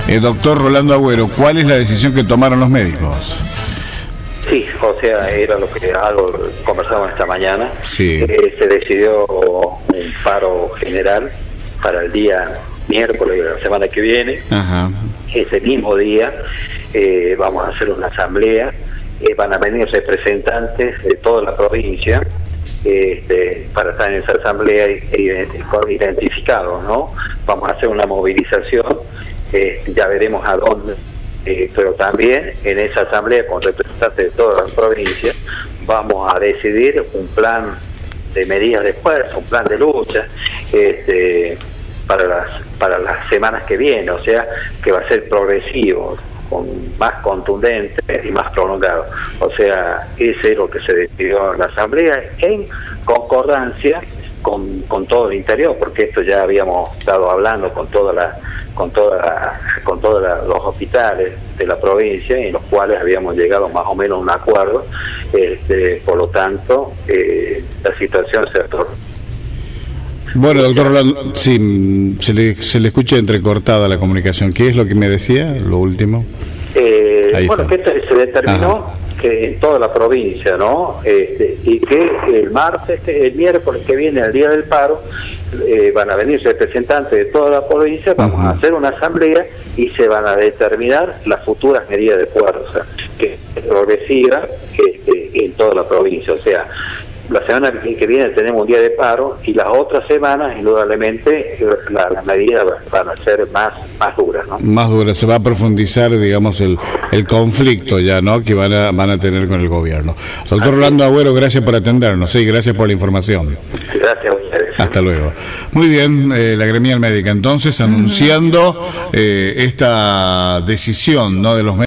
Doctor Rolando Agüero, ¿cuál es la decisión que tomaron los médicos? Sí, o sea, era lo que algo conversamos esta mañana. Sí. Se decidió un paro general para el día miércoles de la semana que viene. Ajá. Ese mismo día vamos a hacer una asamblea. Van a venir representantes de toda la provincia para estar en esa asamblea identificados, ¿no? Vamos a hacer una movilización, ya veremos a dónde. Pero también en esa asamblea con representantes de todas las provincias vamos a decidir un plan de medidas de fuerza, un plan de lucha para las semanas que vienen, o sea que va a ser progresivo, más contundente y más prolongado. O sea, ese es lo que se decidió en la asamblea en concordancia con todo el interior, porque esto ya habíamos estado hablando con todos los hospitales de la provincia, en los cuales habíamos llegado más o menos a un acuerdo. Por lo tanto, la situación se torna. Bueno, doctor Rolando, sí, se le escucha entrecortada la comunicación. ¿Qué es lo que me decía, lo último? Bueno, que se determinó que en toda la provincia, ¿no? Y que el miércoles que viene, el día del paro, van a venir representantes de toda la provincia, vamos a hacer una asamblea y se van a determinar las futuras medidas de fuerza, que es progresiva en toda la provincia. O sea, la semana que viene tenemos un día de paro y las otras semanas, indudablemente, las medidas van a ser más duras, ¿no? Más duras, se va a profundizar, digamos, el conflicto ya, ¿no?, que van a tener con el gobierno. Doctor Rolando Agüero, gracias por atendernos, sí, gracias por la información. Gracias a ustedes. Hasta luego. Muy bien, la gremial médica entonces anunciando esta decisión, ¿no?, de los médicos.